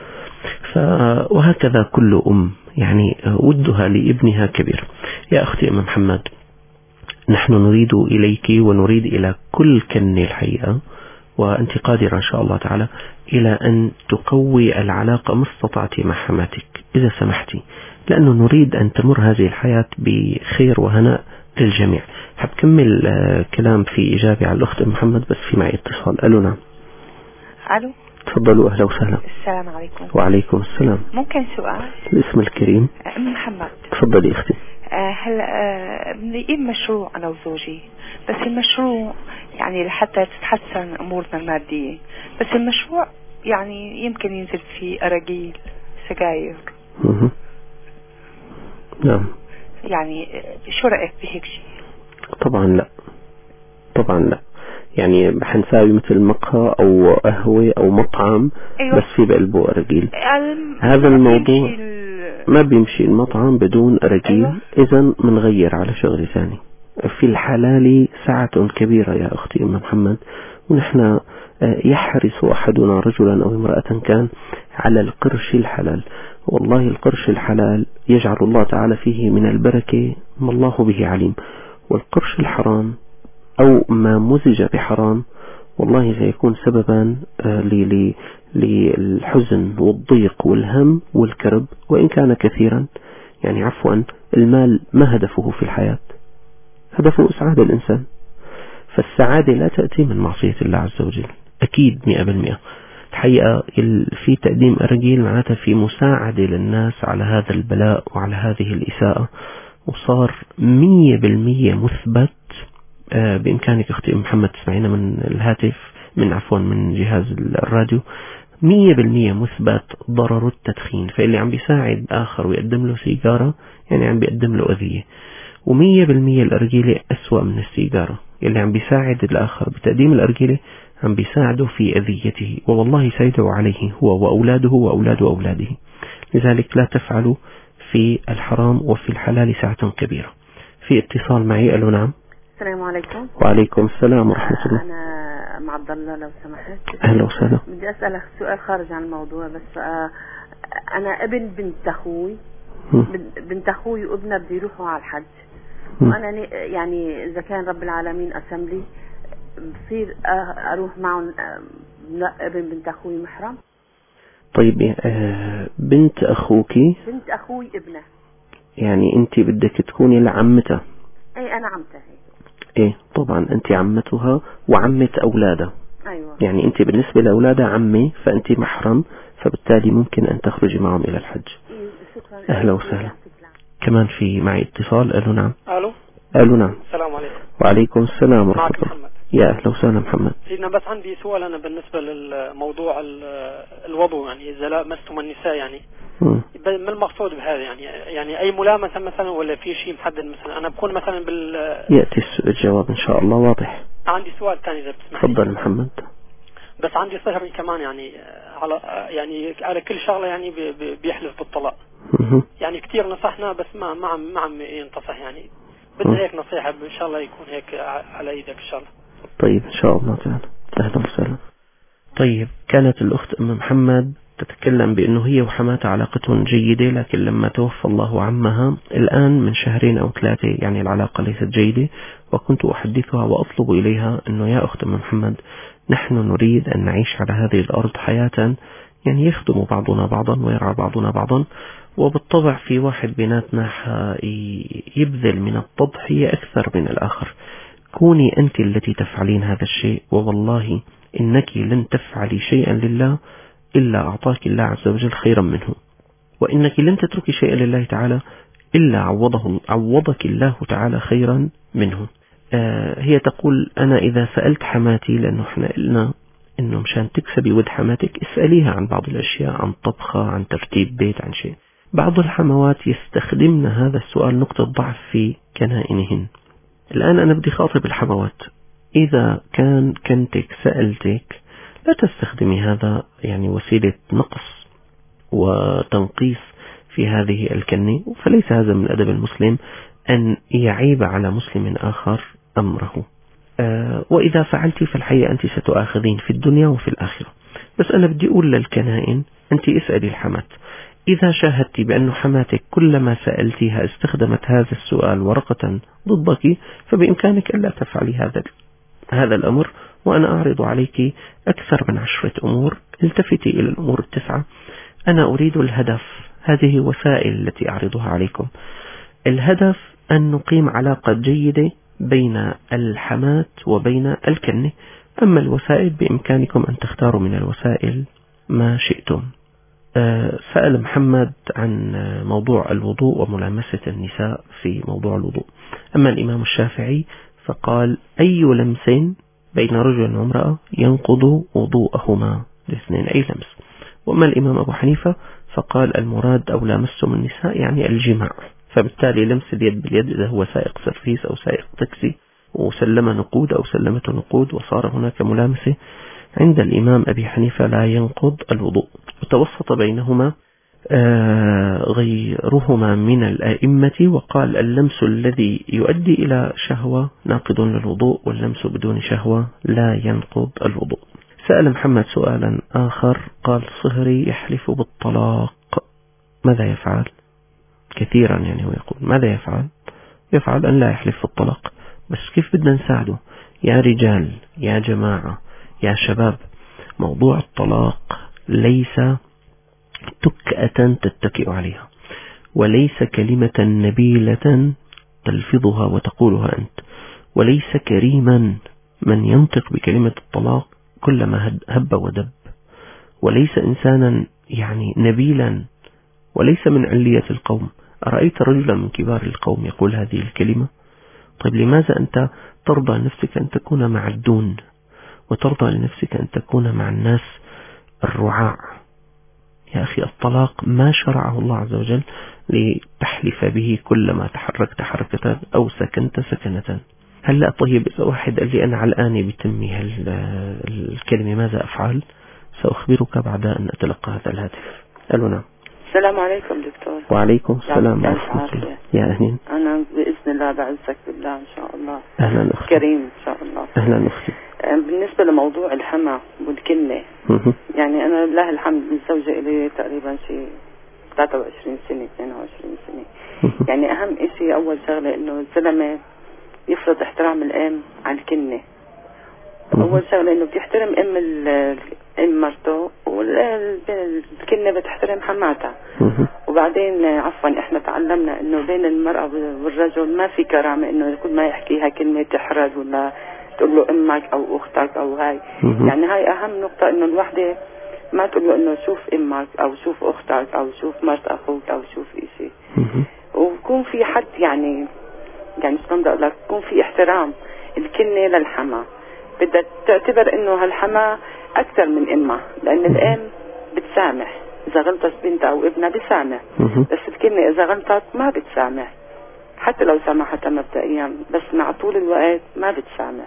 وهكذا كل أم يعني ودها لابنها كبير. يا أختي أم محمد، نحن نريد إليك ونريد إلى كل كن الحقيقة، وأنت قادرة إن شاء الله تعالى إلى أن تقوي العلاقة ما استطعتي مع حماتك إذا سمحتي، لأنه نريد أن تمر هذه الحياة بخير وهناء للجميع. هكمل كلام في إجابة على الأخت محمد، بس في معي اتصال. ألو. نعم. ألو. تفضلوا. أهلا وسهلا. السلام عليكم. وعليكم السلام. ممكن سؤال؟ الاسم الكريم. أم محمد. تفضلي أختي. هلا بدي مشروع أنا وزوجي، بس المشروع يعني لحتى تتحسن أمورنا المادية، بس المشروع يعني يمكن ينزل فيه أراجيل سجاير. نعم. يعني شو رأيك بهيك شيء؟ طبعا لا، طبعا لا، يعني حنساوي مثل مقهى أو قهوة أو مطعم. أيوة. بس في بقلبه أراجيل. هذا الموضوع ما بيمشي المطعم بدون أراجيل. أيوة. إذن منغير على شغل ثاني. في الحلال سعة كبيرة يا أختي أم محمد، ونحن يحرص أحدنا رجلا أو امرأة كان على القرش الحلال، والله القرش الحلال يجعل الله تعالى فيه من البركة ما الله به عليم، والقرش الحرام أو ما مزج بحرام والله سيكون سببا للحزن والضيق والهم والكرب، وإن كان كثيرا. يعني عفوا، المال ما هدفه في الحياة، هدفه إسعاد الإنسان، فالسعادة لا تأتي من معصية الله عز وجل أكيد 100%. الحقيقة في تقديم أراجيل معناتها في مساعدة للناس على هذا البلاء وعلى هذه الإساءة، وصار 100% مثبت. بإمكانك أختي محمد تسمعينا من الهاتف من جهاز الراديو، 100% مثبت ضرر التدخين. فاللي عم بيساعد آخر ويقدم له سيجارة يعني عم بيقدم له أذية، و100% الأرجيلة أسوأ من السيجارة. اللي عم بيساعد الآخر بتقديم الأرجيلة عم بيساعده في أذيته، والله سيدعو عليه هو وأولاده وأولاد أولاده. لذلك لا تفعلوا في الحرام وفي الحلال ساعة كبيرة. في اتصال معي. ألو. نعم. السلام عليكم. وعليكم السلام ورحمة الله. أنا أم عبد الله لو سمحت. أهلا وسهلا. بدي أسألك سؤال خارج عن الموضوع، بس أنا ابن بنت أخوي وابنها بده يروحوا على الحج، وأنا يعني إذا كان رب العالمين قسم لي بصير أروح معهم ابن بنت أخوي محرم؟ طيب بنت أخوي ابنه، يعني أنت بدك تكوني لعمتها؟ أي أنا عمتها. إيه طبعا أنت عمتها وعمة أولادها. أيوة. يعني أنت بالنسبة لأولادها عمي، فأنت محرم، فبالتالي ممكن أن تخرجي معهم إلى الحج. شكرا. أهلا وسهلا. كمان في معي اتصال. ألو نعم. ألو نعم. السلام عليكم. وعليكم السلام ورحمة الله. محمد. يا أهلا وسهلا محمد. سيدنا بس عندي سؤال أنا بالنسبة للموضوع الوضوء، يعني إذا لامستم النساء يعني ما المقصود بهذا؟ يعني أي ملامسة مثلا ولا في شيء محدد؟ مثلا أنا بكون مثلا يأتي الجواب إن شاء الله واضح. عندي سؤال ثاني إذا بتسمح لي. تفضل محمد. بس عندي صهري كمان على كل شغلة يعني بيحلف بالطلاق. يعني كثير نصحنا بس ما عم ينتصح، يعني بدنا هيك نصيحة إن شاء الله يكون هيك على إيدك إن شاء الله. طيب إن شاء الله تعالى. أهلا وسهلا. طيب كانت الأخت أم محمد تتكلم بأنه هي وحماتها علاقتهم جيدة، لكن لما توفى الله عمها الآن من 2 أو 3 يعني العلاقة ليست جيدة، وكنت أحدثها وأطلب إليها أنه يا أخت أم محمد نحن نريد أن نعيش على هذه الأرض حياة يعني يخدم بعضنا بعضا ويرعى بعضنا بعضا، وبالطبع في واحد بيناتنا يبذل من التضحية أكثر من الآخر. كوني أنت التي تفعلين هذا الشيء، ووالله إنك لن تفعلي شيئا لله إلا أعطاك الله عز وجل خيرا منه، وإنك لن تتركي شيئا لله تعالى إلا عوضك الله تعالى خيرا منه. هي تقول أنا إذا سألت حماتي، لأنه احنا قلنا إنه مشان تكسبي ود حماتك اسأليها عن بعض الأشياء، عن طبخة، عن ترتيب بيت، عن شيء. بعض الحموات يستخدمن هذا السؤال نقطة ضعف في كنائنهن. الآن أنا بدي خاطب الحموات، إذا كنتك سألتك لا تستخدمي هذا يعني وسيلة نقص وتنقيص في هذه الكنة، فليس هذا من أدب المسلم أن يعيب على مسلم آخر أمره. وإذا فعلت فالحقيقة أنت ستؤاخذين في الدنيا وفي الآخرة. بس أنا بدي أقول للكنائن أنت اسألي الحمات، إذا شاهدت بأن حماتك كلما سألتها استخدمت هذا السؤال ورقة ضدك، فبإمكانك ألا تفعلي هذا الأمر، وأنا أعرض عليك أكثر من 10 أمور. التفتي إلى الأمور 9. أنا أريد الهدف، هذه وسائل التي أعرضها عليكم. الهدف أن نقيم علاقة جيدة بين الحمات وبين الكنة. أما الوسائل بإمكانكم أن تختاروا من الوسائل ما شئتم. سأل محمد عن موضوع الوضوء وملامسة النساء في موضوع الوضوء. أما الإمام الشافعي فقال أي لمس بين رجل وامرأة ينقض وضوءهما الاثنين، أي لمس. وأما الإمام أبو حنيفة فقال المراد أو لامستم النساء يعني الجماع، فبالتالي لمس اليد باليد إذا هو سائق سرفيس أو سائق تاكسي وسلم نقود أو سلمته نقود وصار هناك ملامسة، عند الإمام أبي حنيفة لا ينقض الوضوء. وتوسط بينهما غيرهما من الأئمة وقال اللمس الذي يؤدي إلى شهوة ناقض للوضوء، واللمس بدون شهوة لا ينقض الوضوء. سأل محمد سؤالا آخر، قال صهري يحلف بالطلاق، ماذا يفعل؟ كثيرا يعني هو يقول ماذا يفعل أن لا يحلف في الطلاق. بس كيف بدنا نساعده يا رجال يا جماعة يا شباب؟ موضوع الطلاق ليس تكأة تتكئ عليها، وليس كلمة نبيلة تلفظها وتقولها أنت، وليس كريما من ينطق بكلمة الطلاق كلما هب ودب، وليس إنسانا يعني نبيلا، وليس من علية القوم. أرأيت رجلا من كبار القوم يقول هذه الكلمة؟ طيب لماذا أنت ترضى لنفسك أن تكون مع الدون، وترضى لنفسك أن تكون مع الناس الرعاع؟ يا أخي الطلاق ما شرعه الله عز وجل لتحلف به كلما تحركت حركة أو سكنت سكنة. هلأ طيب إذا واحد قال لي أنا علقاني بتمي الكلمة ماذا أفعل؟ سأخبرك بعد أن أتلقى هذا الهاتف. ألو نعم. السلام عليكم دكتور. وعليكم السلام ورحمة الله. يا أهلين. أنا بإذن الله بعزك بالله إن شاء الله. أهلا أختي. كريم إن شاء الله. أهلا أختي. بالنسبة لموضوع الحما والكنة، يعني أنا لله الحمد متزوجة إلي تقريبا شيء 23 سنة 22 سنة. يعني أهم إشي أول شغلة إنه الزلمة يفرض احترام الأم على الكنة. أول شغلة إنه بيحترم أم مرته، والكنة بتحترم حماتها. وبعدين عفوا إحنا تعلمنا إنه بين المرأة والرجل ما في كرامة، إنه كل ما يحكيها كلمة تحرج ولا تقول له أمك أو أختك أو هاي. يعني هاي أهم نقطة، إنه الوحدة ما تقول له إنه شوف أمك أو شوف أختك أو شوف مرت أخوك أو شوف إشي. ويكون في حد يعني شلون بدي أقول لك، يكون في احترام الكنة للحما. بدها تعتبر إنه هالحما أكثر من أمها، لأن الأم بتسامح إذا غلطت بنتها أو ابنها بسامح، بس الكنة إذا غلطت ما بتسامح، حتى لو سامحتها مبدئيا، بس مع طول الوقت ما بتسامح.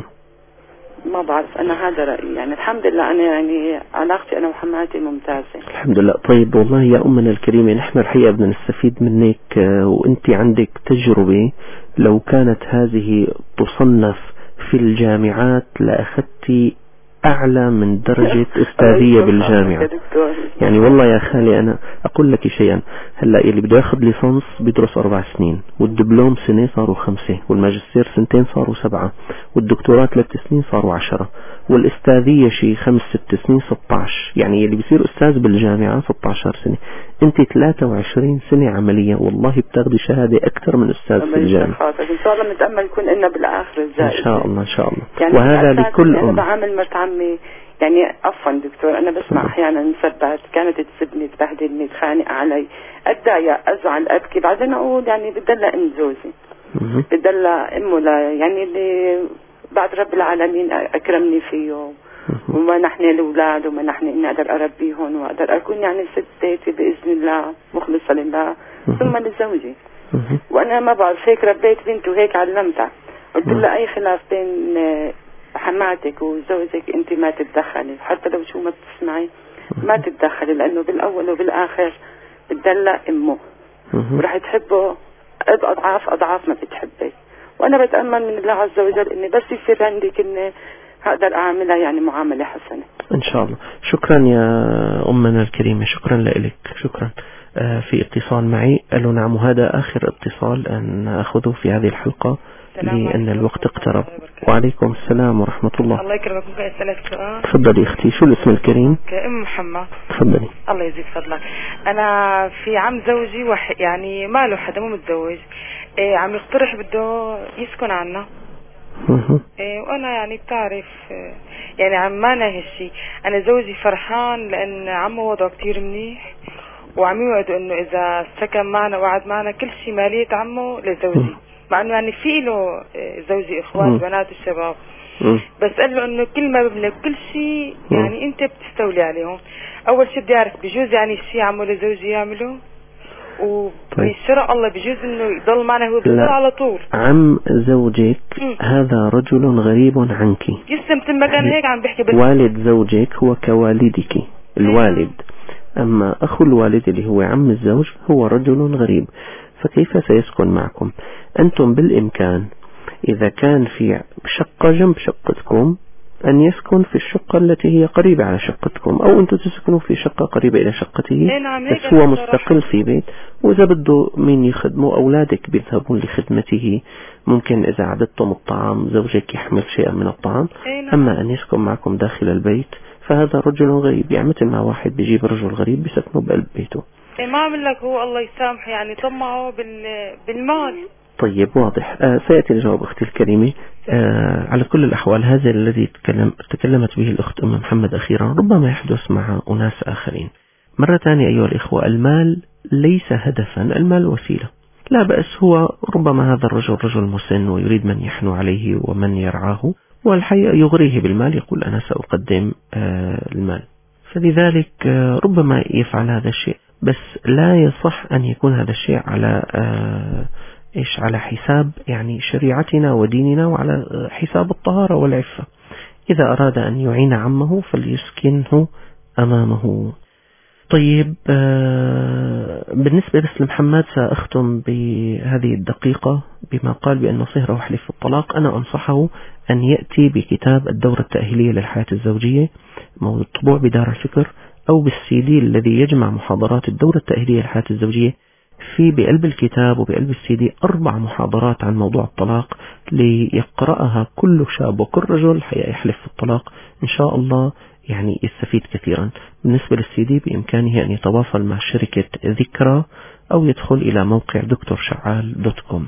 ما بعرف، أنا هذا رأيي. يعني الحمد لله أنا يعني علاقتي أنا وحماتي ممتازة الحمد لله. طيب والله يا أمنا الكريمة، نحن الحقيقة بدنا نستفيد منك، وأنت عندك تجربة لو كانت هذه تصنف في الجامعات لأخذتي أعلى من درجة أستاذية بالجامعة. يعني والله يا خالي أنا أقول لك شيئا، هلا اللي بده ياخذ ليسانس بيدرس 4 سنين، والدبلوم سنة صاروا 5، والماجستير 2 صاروا 7، والدكتوراه 3 سنين صاروا 10، والأستاذية شيء 5-6 سنين 16. يعني اللي بيصير أستاذ بالجامعة 16 سنة، أنت 23 سنة عملية، والله بتاخدي شهادة أكثر من أستاذ في الجامعة. إن شاء الله نتأمل يكون لنا بالآخر الجائزة إن شاء الله إن شاء الله. يعني وهذا لكل أنا بعامل مرت عمي، يعني عفوا دكتور، أنا بسمع أحيانا مسبات كانت تسبني تبهدلني تخانق علي، أتضايق أزعل أبكي، بعدين أقول يعني بدلها أم زوجي، بدلها أمه يعني اللي بعد رب العالمين أكرمني فيه، وما نحن الأولاد وما نحن إني أقدر أربيهم وأقدر أكون يعني ست بيتي بإذن الله مخلصة لله ثم لزوجي. وأنا ما بعرف هيك ربيت بنتي وهيك علمتها، قلت لها أي خلاف بين حماتك وزوجك أنت ما تتدخلي، حتى لو شو ما بتسمعي ما تتدخلي، لأنه بالأول وبالآخر بتدلع أمه ورح تحبه أضعاف ما بتحبك. وأنا بتأمل من الله عز وجل إني بس يصير عندي كلمة هقدر أعملها يعني معاملة حسنة إن شاء الله. شكرا يا أمنا الكريمة، شكرا لك، شكرا. في اتصال معي. ألو نعم، وهذا آخر اتصال أن أخذه في هذه الحلقة لأن الوقت اقترب. وعليكم السلام ورحمة الله. الله يكرمك. ممكن أسألك سؤال؟ تفضلي أختي، شو الاسم الكريم؟ أم محمد. تفضلي. الله يزيد فضلك. أنا في عم زوجي يعني ما له حدا، مو متزوج، عم يقترح بده يسكن عنا. وأنا يعني بتعرف يعني عمانا هالشي. أنا زوجي فرحان لأن عمه وضعه كتير منيح، وعم يوعدوا إنه إذا سكن معنا وقعد معنا كل شي مالية عمه لزوجي، مع إنه يعني في له زوجي إخوات بنات الشباب، بس قال له إنه كل ما بملك كل شي يعني أنت بتستولي عليهم. أول شي بدي أعرف بجوز يعني الشي عمه لزوجي يعمله، وبشرع الله بجوز إنه يضل معنا هو بيضل على طول؟ عم زوجك هذا رجل غريب عنك. يسلم مثل ما كان هيك عم بيحكي، بس والد زوجك هو كوالدك الوالد، أما أخو الوالد اللي هو عم الزوج هو رجل غريب، فكيف سيسكن معكم؟ أنتم بالإمكان إذا كان في شقة جنب شقتكم أن يسكن في الشقة التي هي قريبة على شقتكم، أو أنتم تسكنوا في شقة قريبة إلى شقته، بس هو مستقل في بيت، وإذا بده مين يخدمه أولادك بيذهبون لخدمته. ممكن إذا عددتم الطعام زوجك يحمل شيئا من الطعام. أما أن يسكن معكم داخل البيت فهذا رجل غريب، يعني مثل ما واحد بيجيب رجل غريب بيسكنه بقلب بيته. ما عمل لك هو الله يسامحه يعني طمعه بالمال. طيب واضح. سيأتي الجواب أختي الكريمة. على كل الأحوال هذا الذي تكلمت به الأخت أم محمد أخيرا ربما يحدث مع أناس آخرين. مرة ثانية أيها الإخوة، المال ليس هدفا، المال وسيلة. لا بأس، هو ربما هذا الرجل رجل مسن ويريد من يحنو عليه ومن يرعاه، والحقيقة يغريه بالمال، يقول أنا سأقدم المال، فلذلك ربما يفعل هذا الشيء، بس لا يصح أن يكون هذا الشيء على على حساب يعني شريعتنا وديننا، وعلى حساب الطهارة والعفة. إذا أراد أن يعين عمه فليسكنه أمامه. طيب بالنسبة بس لمحمد سأختم بهذه الدقيقة بما قال بأن صهره يحلف في الطلاق. أنا أنصحه أن يأتي بكتاب الدورة التأهيلية للحياة الزوجية مطبوع بدار الفكر، أو بالسي دي الذي يجمع محاضرات الدورة التأهيلية للحياة الزوجية. في بقلب الكتاب وبقلب السي دي 4 محاضرات عن موضوع الطلاق ليقرأها كل شاب وكل رجل يحلف في الطلاق، إن شاء الله يعني يستفيد كثيرا. بالنسبة للسي دي بإمكانه أن يتواصل مع شركة ذكرى أو يدخل إلى موقع drsha'al.com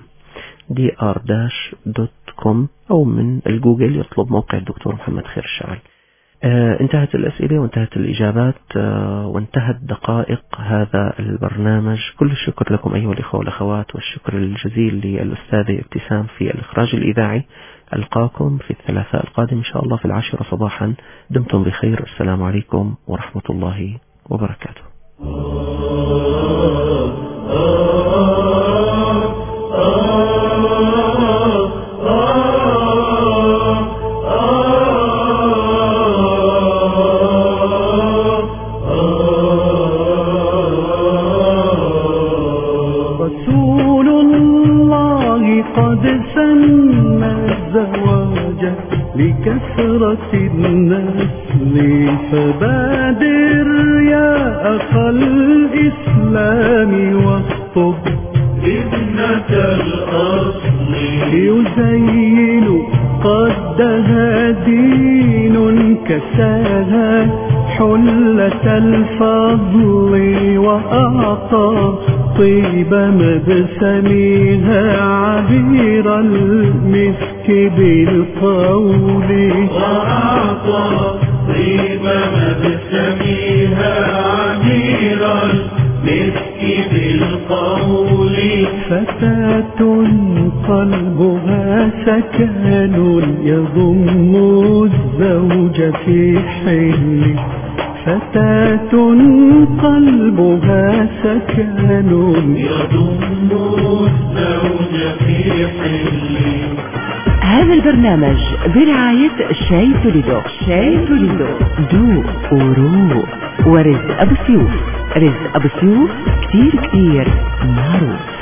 dr-.com أو من الجوجل يطلب موقع الدكتور محمد خير الشعال. انتهت الأسئلة وانتهت الإجابات وانتهت دقائق هذا البرنامج. كل الشكر لكم أيها الإخوة والأخوات، والشكر الجزيل للأستاذة ابتسام في الإخراج الإذاعي. ألقاكم في الثلاثاء القادم إن شاء الله في 10 صباحا. دمتم بخير. السلام عليكم ورحمة الله وبركاته. رسول الله قد سن الزواج لكثرة النسل، فبادر يا أخا الإسلام واخطب ابنة الأصل، يزين قدها دين كساها حلة الفضل، وأعطى طيب مبسمها عبير المسك بالقول، وأعطى طيب مبسمها عبير المسك بالقول. فتاة قلبها سكن يضم الزوج في حل، فتاة قلبها سكن يضم الزوج في حل. هذا البرنامج برعاية شاي توليدو. شاي توليدو ذوق وروق. ورزق أبو سيوف. رزق أبو سيوف كتير معروف.